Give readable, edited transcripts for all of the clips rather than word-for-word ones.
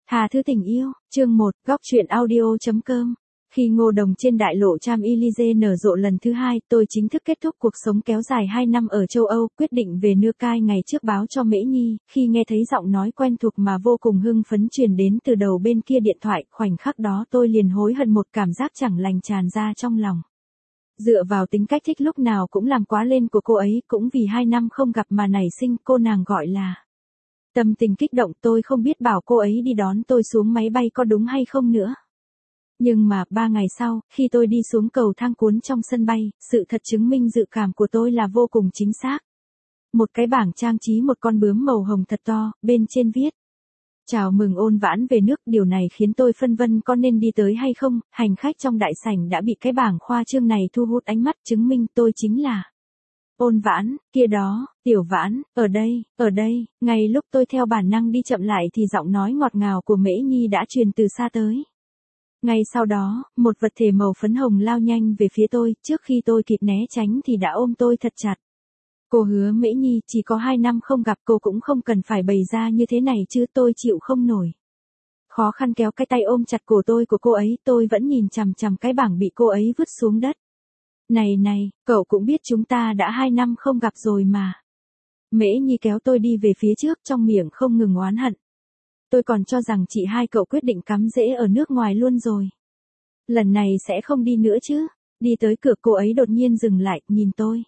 Tha thứ tình yêu, chương 1, góc truyện audio.com. Khi Ngô Đồng trên đại lộ Champs-Élysées nở rộ lần thứ hai, tôi chính thức kết thúc cuộc sống kéo dài 2 năm ở châu Âu, quyết định về Nưa Cai ngày trước báo cho Mễ Nhi, khi nghe thấy giọng nói quen thuộc mà vô cùng hưng phấn truyền đến từ đầu bên kia điện thoại, khoảnh khắc đó tôi liền hối hận, một cảm giác chẳng lành tràn ra trong lòng. Dựa vào tính cách thích lúc nào cũng làm quá lên của cô ấy, cũng vì 2 năm không gặp mà nảy sinh cô nàng gọi là tâm tình kích động. Tôi không biết bảo cô ấy đi đón tôi xuống máy bay có đúng hay không nữa. Nhưng mà 3 ngày sau, khi tôi đi xuống cầu thang cuốn trong sân bay, sự thật chứng minh dự cảm của tôi là vô cùng chính xác. Một cái bảng trang trí một con bướm màu hồng thật to, bên trên viết: chào mừng Ôn Vãn về nước. Điều này khiến tôi phân vân có nên đi tới hay không. Hành khách trong đại sảnh đã bị cái bảng khoa trương này thu hút ánh mắt, chứng minh tôi chính là Ôn Vãn. Kia đó, Tiểu Vãn, ở đây. Ngay lúc tôi theo bản năng đi chậm lại thì giọng nói ngọt ngào của Mễ Nhi đã truyền từ xa tới. Ngay sau đó, một vật thể màu phấn hồng lao nhanh về phía tôi, trước khi tôi kịp né tránh thì đã ôm tôi thật chặt. Cô hứa Mễ Nhi, chỉ có 2 năm không gặp cô cũng không cần phải bày ra như thế này chứ, tôi chịu không nổi. Khó khăn kéo cái tay ôm chặt cổ tôi của cô ấy, tôi vẫn nhìn chằm chằm cái bảng bị cô ấy vứt xuống đất. Này, cậu cũng biết chúng ta đã 2 năm không gặp rồi mà. Mễ Nhi kéo tôi đi về phía trước, trong miệng không ngừng oán hận. Tôi còn cho rằng chị hai cậu quyết định cắm rễ ở nước ngoài luôn rồi. Lần này sẽ không đi nữa chứ. Đi tới cửa cô ấy đột nhiên dừng lại, nhìn tôi.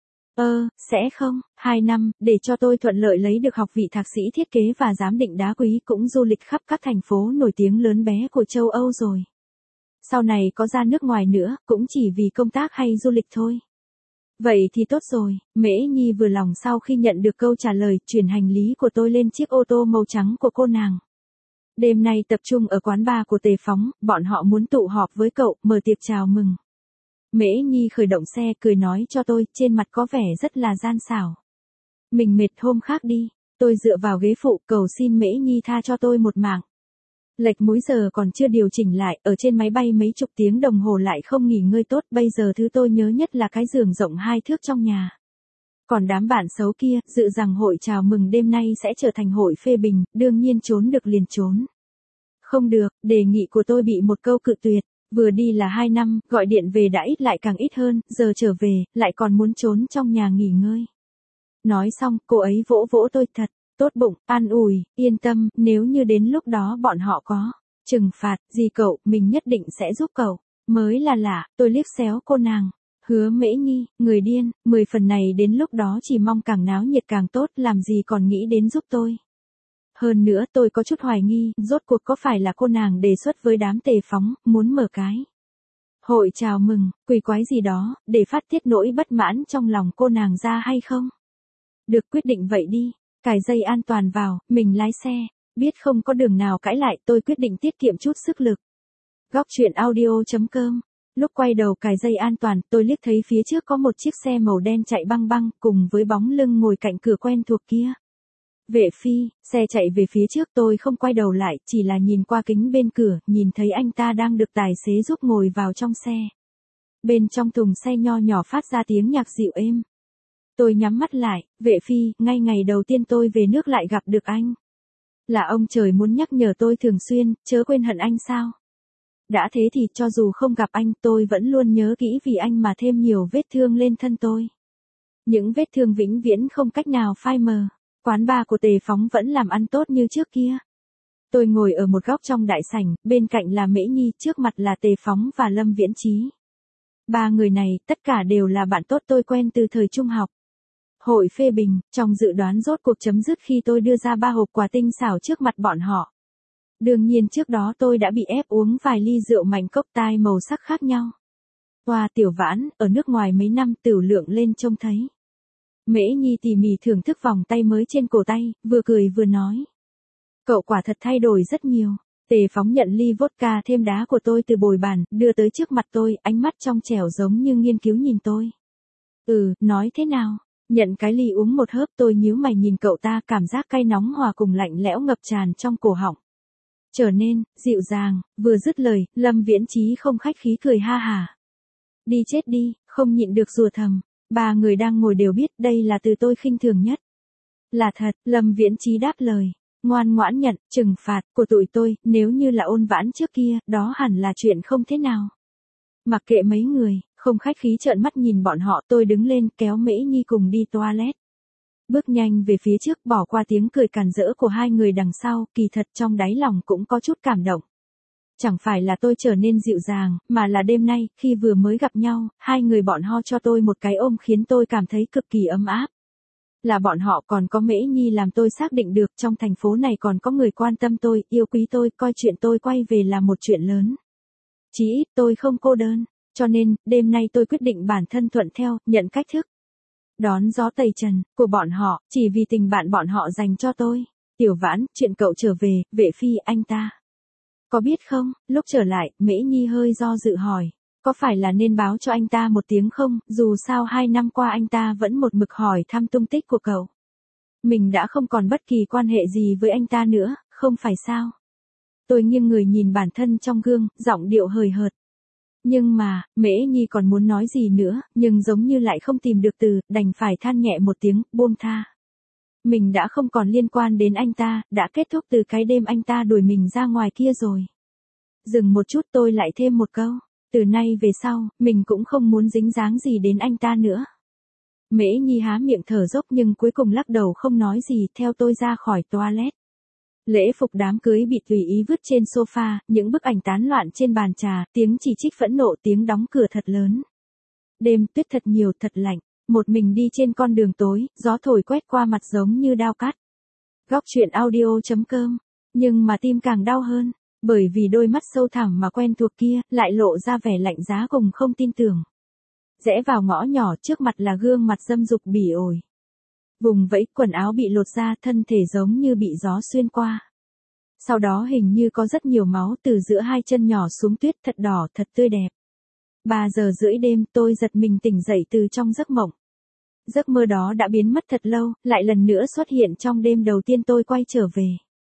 Sẽ không, 2 năm, để cho tôi thuận lợi lấy được học vị thạc sĩ thiết kế và giám định đá quý, cũng du lịch khắp các thành phố nổi tiếng lớn bé của châu Âu rồi. Sau này có ra nước ngoài nữa, cũng chỉ vì công tác hay du lịch thôi. Vậy thì tốt rồi. Mễ Nhi vừa lòng sau khi nhận được câu trả lời, chuyển hành lý của tôi lên chiếc ô tô màu trắng của cô nàng. Đêm nay tập trung ở quán bar của Tề Phóng, bọn họ muốn tụ họp với cậu, mở tiệc chào mừng. Mễ Nhi khởi động xe, cười nói cho tôi, trên mặt có vẻ rất là gian xảo. Mình mệt, hôm khác đi. Tôi dựa vào ghế phụ, cầu xin Mễ Nhi tha cho tôi một mạng. Lệch múi giờ còn chưa điều chỉnh lại, ở trên máy bay mấy chục tiếng đồng hồ lại không nghỉ ngơi tốt, bây giờ thứ tôi nhớ nhất là cái giường rộng 2 thước trong nhà. Còn đám bạn xấu kia, dự rằng hội chào mừng đêm nay sẽ trở thành hội phê bình, đương nhiên trốn được liền trốn. Không được, đề nghị của tôi bị một câu cự tuyệt. Vừa đi là 2 năm, gọi điện về đã ít lại càng ít hơn, giờ trở về, lại còn muốn trốn trong nhà nghỉ ngơi. Nói xong, cô ấy vỗ vỗ tôi thật tốt bụng, an ủi, yên tâm, nếu như đến lúc đó bọn họ có trừng phạt gì cậu, mình nhất định sẽ giúp cậu. Mới là lạ, tôi liếc xéo cô nàng. Hứa Mễ Nhi, người điên, 10 phần này đến lúc đó chỉ mong càng náo nhiệt càng tốt, làm gì còn nghĩ đến giúp tôi. Hơn nữa tôi có chút hoài nghi, rốt cuộc có phải là cô nàng đề xuất với đám Tề Phóng, muốn mở cái hội chào mừng, quỷ quái gì đó, để phát tiết nỗi bất mãn trong lòng cô nàng ra hay không? Được, quyết định vậy đi. Cài dây an toàn vào, mình lái xe. Biết không có đường nào cãi lại, tôi quyết định tiết kiệm chút sức lực. Góc truyện audio.com. Lúc quay đầu cài dây an toàn, tôi liếc thấy phía trước có một chiếc xe màu đen chạy băng băng, cùng với bóng lưng ngồi cạnh cửa quen thuộc kia. Vệ Phi, xe chạy về phía trước, tôi không quay đầu lại, chỉ là nhìn qua kính bên cửa, nhìn thấy anh ta đang được tài xế giúp ngồi vào trong xe. Bên trong thùng xe nho nhỏ phát ra tiếng nhạc dịu êm. Tôi nhắm mắt lại, Vệ Phi, ngay ngày đầu tiên tôi về nước lại gặp được anh. Là ông trời muốn nhắc nhở tôi thường xuyên, chớ quên hận anh sao? Đã thế thì cho dù không gặp anh, tôi vẫn luôn nhớ kỹ vì anh mà thêm nhiều vết thương lên thân tôi. Những vết thương vĩnh viễn không cách nào phai mờ. Quán bar của Tề Phóng vẫn làm ăn tốt như trước kia. Tôi ngồi ở một góc trong đại sảnh, bên cạnh là Mễ Nhi, trước mặt là Tề Phóng và Lâm Viễn Chí. 3 người này, tất cả đều là bạn tốt tôi quen từ thời trung học. Hội phê bình, trong dự đoán rốt cuộc chấm dứt khi tôi đưa ra 3 hộp quà tinh xảo trước mặt bọn họ. Đương nhiên trước đó tôi đã bị ép uống vài ly rượu mạnh cốc tai màu sắc khác nhau. Wow, Tiểu Vãn, ở nước ngoài mấy năm tửu lượng lên trông thấy. Mễ Nhi tỉ mỉ thưởng thức vòng tay mới trên cổ tay, vừa cười vừa nói. Cậu quả thật thay đổi rất nhiều. Tề Phóng nhận ly vodka thêm đá của tôi từ bồi bàn, đưa tới trước mặt tôi, ánh mắt trong trẻo giống như nghiên cứu nhìn tôi. Nói thế nào? Nhận cái ly uống một hớp, tôi nhíu mày nhìn cậu ta, cảm giác cay nóng hòa cùng lạnh lẽo ngập tràn trong cổ họng. Trở nên dịu dàng, vừa dứt lời, Lâm Viễn Chí không khách khí cười ha hả. Đi chết đi, không nhịn được rủa thầm. 3 người đang ngồi đều biết đây là từ tôi khinh thường nhất. Là thật, Lâm Viễn Chí đáp lời. ngoan ngoãn nhận trừng phạt của tụi tôi, nếu như là Ôn Vãn trước kia, đó hẳn là chuyện không thế nào. Mặc kệ mấy người, không khách khí trợn mắt nhìn bọn họ, tôi đứng lên kéo Mễ Nhi cùng đi toilet. Bước nhanh về phía trước, bỏ qua tiếng cười càn rỡ của hai người đằng sau, kỳ thật trong đáy lòng cũng có chút cảm động. Chẳng phải là tôi trở nên dịu dàng, mà là đêm nay, khi vừa mới gặp nhau, hai người bọn họ cho tôi một cái ôm khiến tôi cảm thấy cực kỳ ấm áp. Là bọn họ, còn có Mễ Nhi làm tôi xác định được trong thành phố này còn có người quan tâm tôi, yêu quý tôi, coi chuyện tôi quay về là một chuyện lớn. Chí ít tôi không cô đơn, cho nên, đêm nay tôi quyết định bản thân thuận theo, nhận cách thức. Đón gió tẩy trần của bọn họ, chỉ vì tình bạn bọn họ dành cho tôi. Tiểu Vãn, chuyện cậu trở về, Vệ Phi anh ta. Có biết không, lúc trở lại, Mễ Nhi hơi do dự hỏi. Có phải là nên báo cho anh ta một tiếng không, dù sao 2 năm qua anh ta vẫn một mực hỏi thăm tung tích của cậu. Mình đã không còn bất kỳ quan hệ gì với anh ta nữa, không phải sao? Tôi nghiêng người nhìn bản thân trong gương, giọng điệu hời hợt. Nhưng mà, Mễ Nhi còn muốn nói gì nữa, nhưng giống như lại không tìm được từ, đành phải than nhẹ một tiếng, buông tha. Mình đã không còn liên quan đến anh ta, đã kết thúc từ cái đêm anh ta đuổi mình ra ngoài kia rồi. Dừng một chút tôi lại thêm một câu. Từ nay về sau, mình cũng không muốn dính dáng gì đến anh ta nữa. Mễ Nhi há miệng thở dốc nhưng cuối cùng lắc đầu không nói gì, theo tôi ra khỏi toilet. Lễ phục đám cưới bị tùy ý vứt trên sofa, những bức ảnh tán loạn trên bàn trà, tiếng chỉ trích phẫn nộ, tiếng đóng cửa thật lớn. Đêm tuyết thật nhiều, thật lạnh, một mình đi trên con đường tối, gió thổi quét qua mặt giống như dao cắt. Góc truyện audio.com, nhưng mà tim càng đau hơn. Bởi vì đôi mắt sâu thẳm mà quen thuộc kia, lại lộ ra vẻ lạnh giá cùng không tin tưởng. Rẽ vào ngõ nhỏ, trước mặt là gương mặt dâm dục bỉ ổi. Vùng vẫy, quần áo bị lột ra, thân thể giống như bị gió xuyên qua. Sau đó hình như có rất nhiều máu từ giữa hai chân nhỏ xuống tuyết, thật đỏ, thật tươi đẹp. 3 giờ rưỡi đêm, tôi giật mình tỉnh dậy từ trong giấc mộng. Giấc mơ đó đã biến mất thật lâu, lại lần nữa xuất hiện trong đêm đầu tiên tôi quay trở về.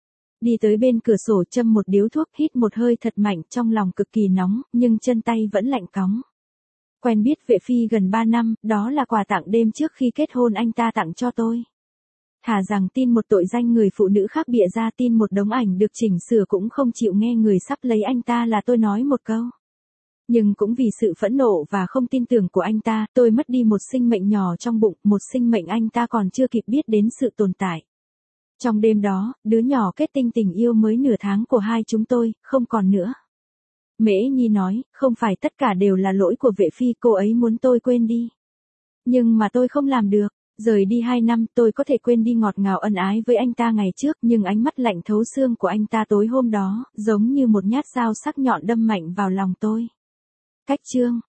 Đi tới bên cửa sổ châm một điếu thuốc, hít một hơi thật mạnh, trong lòng cực kỳ nóng, nhưng chân tay vẫn lạnh cóng. Quen biết Vệ Phi gần 3 năm, đó là quà tặng đêm trước khi kết hôn anh ta tặng cho tôi. Thà rằng tin một tội danh người phụ nữ khác bịa ra, tin một đống ảnh được chỉnh sửa cũng không chịu nghe người sắp lấy anh ta là tôi nói một câu. Nhưng cũng vì sự phẫn nộ và không tin tưởng của anh ta, tôi mất đi một sinh mệnh nhỏ trong bụng, một sinh mệnh anh ta còn chưa kịp biết đến sự tồn tại. Trong đêm đó, đứa nhỏ kết tinh tình yêu mới nửa tháng của hai chúng tôi, không còn nữa. Mễ Nhi nói, không phải tất cả đều là lỗi của Vệ Phi, cô ấy muốn tôi quên đi. Nhưng mà tôi không làm được, rời đi 2 năm, tôi có thể quên đi ngọt ngào ân ái với anh ta ngày trước, nhưng ánh mắt lạnh thấu xương của anh ta tối hôm đó, giống như một nhát dao sắc nhọn đâm mạnh vào lòng tôi. Cách chương